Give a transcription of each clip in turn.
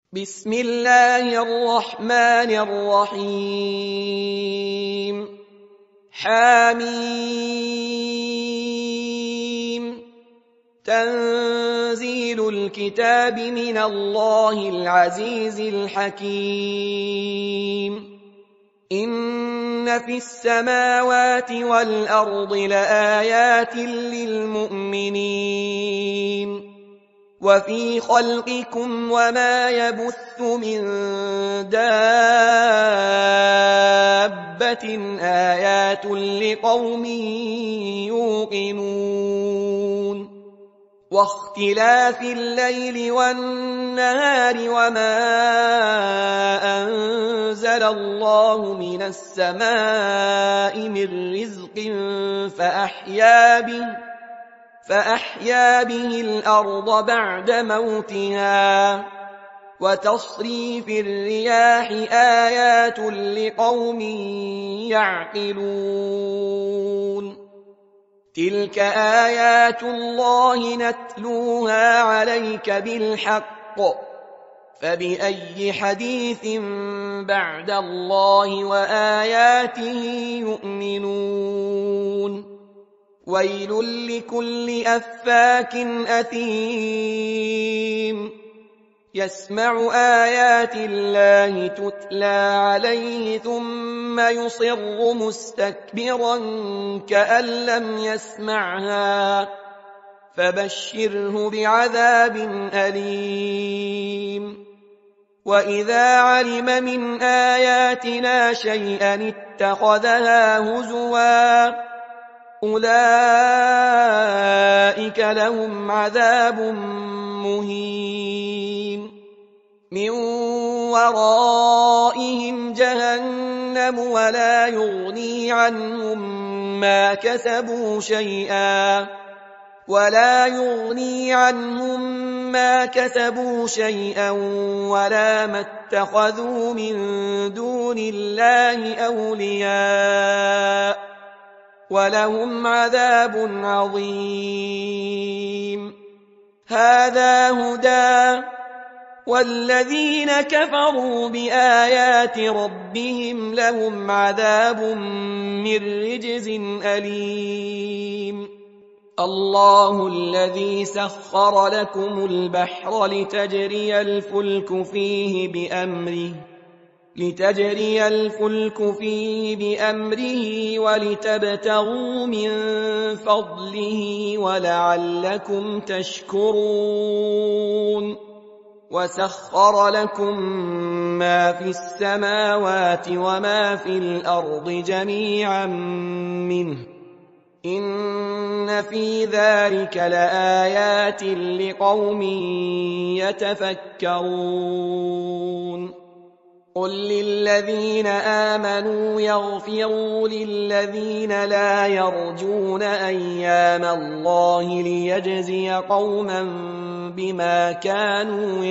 بسم الله الرحمن الرحيم حميم تنزيل الكتاب من الله العزيز الحكيم إن في السماوات والأرض لآيات للمؤمنين وفي خلقكم وما يبث من دابة آيات لقوم يوقنون واختلاف الليل والنهار وما أنزل الله من السماء من رزق فأحيا به الأرض بعد موتها وتصريف الرياح آيات لقوم يعقلون تلك آيات الله نتلوها عليك بالحق فبأي حديث بعد الله وآياته يؤمنون ويل لكل أفاك أثيم يسمع آيات الله تتلى عليه ثم يصر مستكبرا كأن لم يسمعها فبشره بعذاب أليم وإذا علم من آياتنا شيئا اتخذها هزوا أولئك لهم عذاب مهين من ورائهم جهنم ولا يغني عنهم ما كسبوا شيئا ولا ما اتخذوا من دون الله أولياء ولهم عذاب عظيم هذا هدى والذين كفروا بآيات ربهم لهم عذاب من رجز أليم الله الذي سخر لكم البحر لتجري الفلك فيه بأمره ولتبتغوا من فضله ولعلكم تشكرون وسخر لكم ما في السماوات وما في الأرض جميعا منه إن في ذلك لآيات لقوم يتفكرون قل للذين آمنوا يغفروا للذين لا يرجون أيام الله ليجزي قوما بما كانوا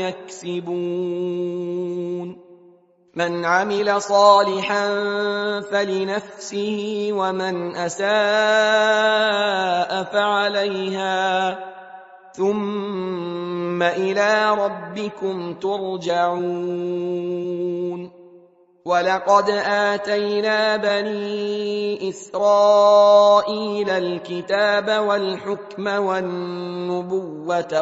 يكسبون من عمل صالحا فلنفسه ومن أساء فعليها ثم إلى ربكم ترجعون ولقد آتينا بني إسرائيل الكتاب والحكم والنبوة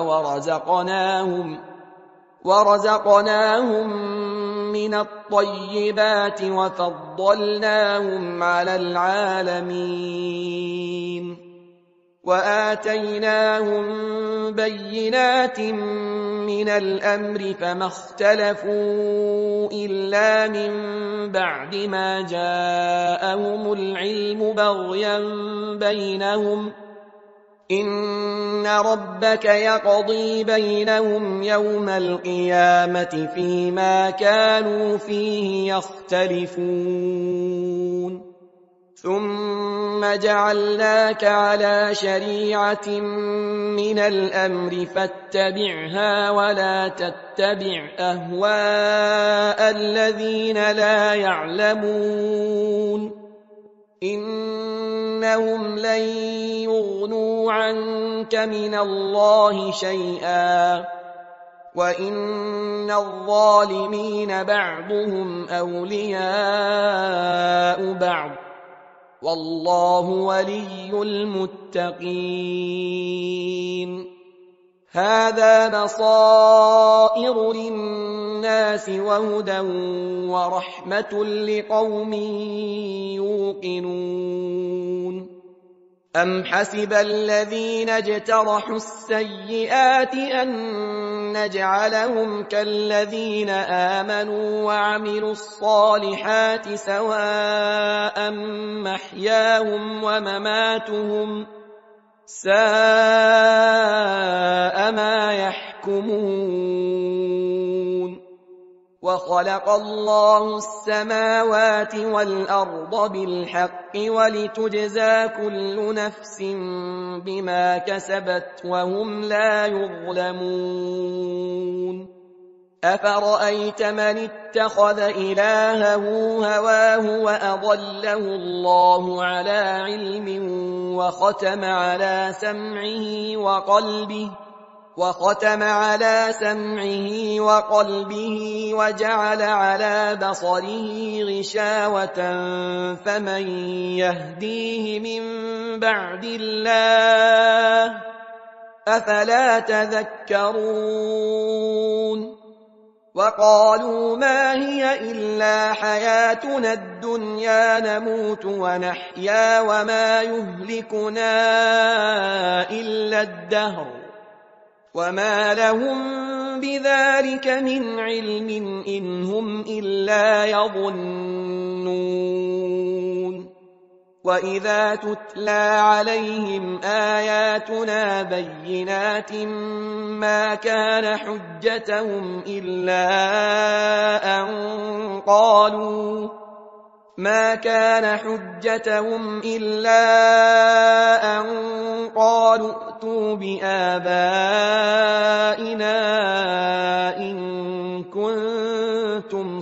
ورزقناهم من الطيبات وفضلناهم على العالمين وآتيناهم بينات من الأمر فما اختلفوا إلا من بعد ما جاءهم العلم بغيا بينهم إن ربك يقضي بينهم يوم القيامة فيما كانوا فيه يختلفون ثم جعلناك على شريعة من الأمر فاتبعها ولا تتبع أهواء الذين لا يعلمون إنهم لن يغنوا عنك من الله شيئا وإن الظالمين بعضهم أولياء بعض والله ولي المتقين. هذا بصائر للناس وهدى ورحمة لقوم يوقنون. أم حسب الذين اجترحوا السيئات أن نجعلهم كالذين آمنوا وعملوا الصالحات سواء محياهم ومماتهم ساء ما يحكمون. وخلق الله السماوات والأرض بالحق ولتجزى كل نفس بما كسبت وهم لا يظلمون. أفرأيت من اتخذ إلهه هواه وأضله الله على علم وختم على سمعه وقلبه وجعل على بصره غشاوة فمن يهديه من بعد الله أفلا تذكرون. وقالوا ما هي إلا حياتنا الدنيا نموت ونحيا وما يهلكنا إلا الدهر وما لهم بذلك من علم إن هم إلا يظنون. وإذا تتلى عليهم آياتنا بينات ما كان حجتهم إلا أن قالوا ائتوا بآبائنا إن كنتم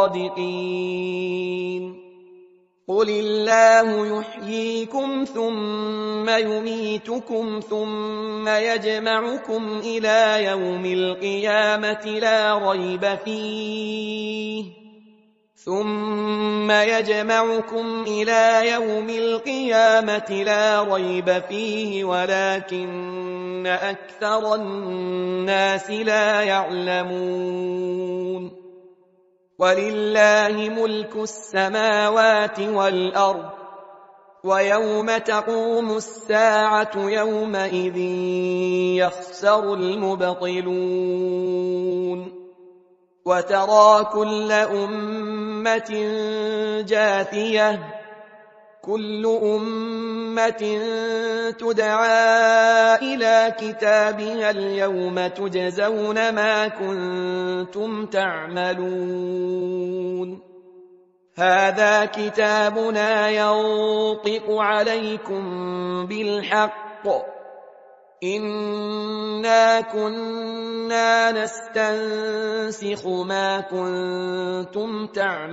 صادقين. قل الله يحييكم ثم يميتكم ثم يجمعكم إلى يوم القيامة لا ريب فيه ولكن أكثر الناس لا يعلمون. ولله ملك السماوات والأرض ويوم تقوم الساعة يومئذ يخسر المبطلون. وترى كل أمة جاثية كل أمة تدعى إلى كتابها اليوم تجزون ما كنتم تعملون. هذا كتابنا ينطق عليكم بالحق إنا كنا نستنسخ ما كنتم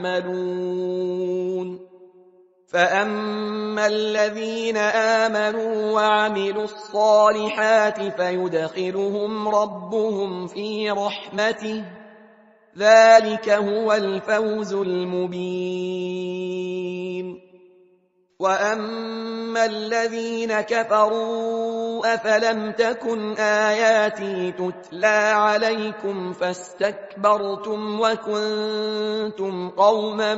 تعملون. فأما الذين آمنوا وعملوا الصالحات فيدخلهم ربهم في رحمته ذلك هو الفوز المبين. وأما الذين كفروا أفلم تكن آياتي تتلى عليكم فاستكبرتم وكنتم قوما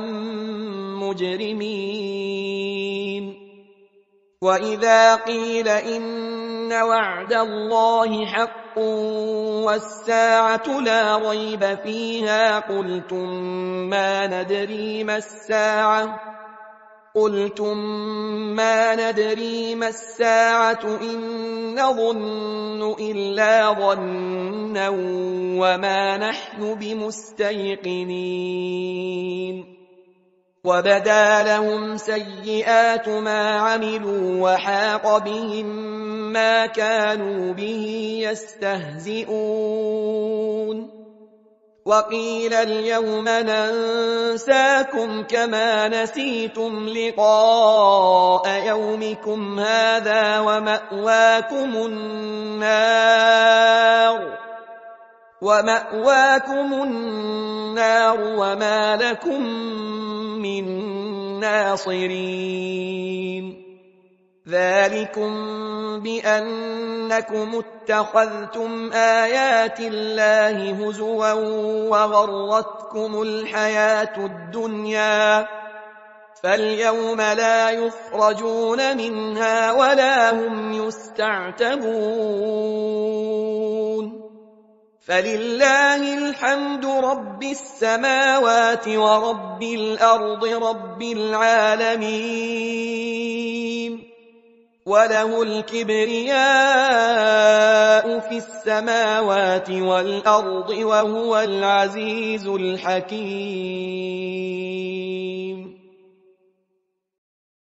مجرمين. وإذا قيل إن وعد الله حق والساعة لا ريب فيها قلتم ما ندري ما الساعة إن نظن إلا ظنا وما نحن بمستيقنين. وبدا لهم سيئات ما عملوا وحاق بهم ما كانوا به يستهزئون. وقيل اليوم ننساكم كما نسيتم لقاء يومكم هذا ومأواكم النار ومأواكم النار وما لكم من ناصرين ذلكم بأنكم اتخذتم آيات الله هزوا وغرتكم الحياة الدنيا فاليوم لا يخرجون منها ولا هم يستعتبون فلله الحمد رب السماوات ورب الأرض رب العالمين وله الكبرياء في السماوات والأرض وهو العزيز الحكيم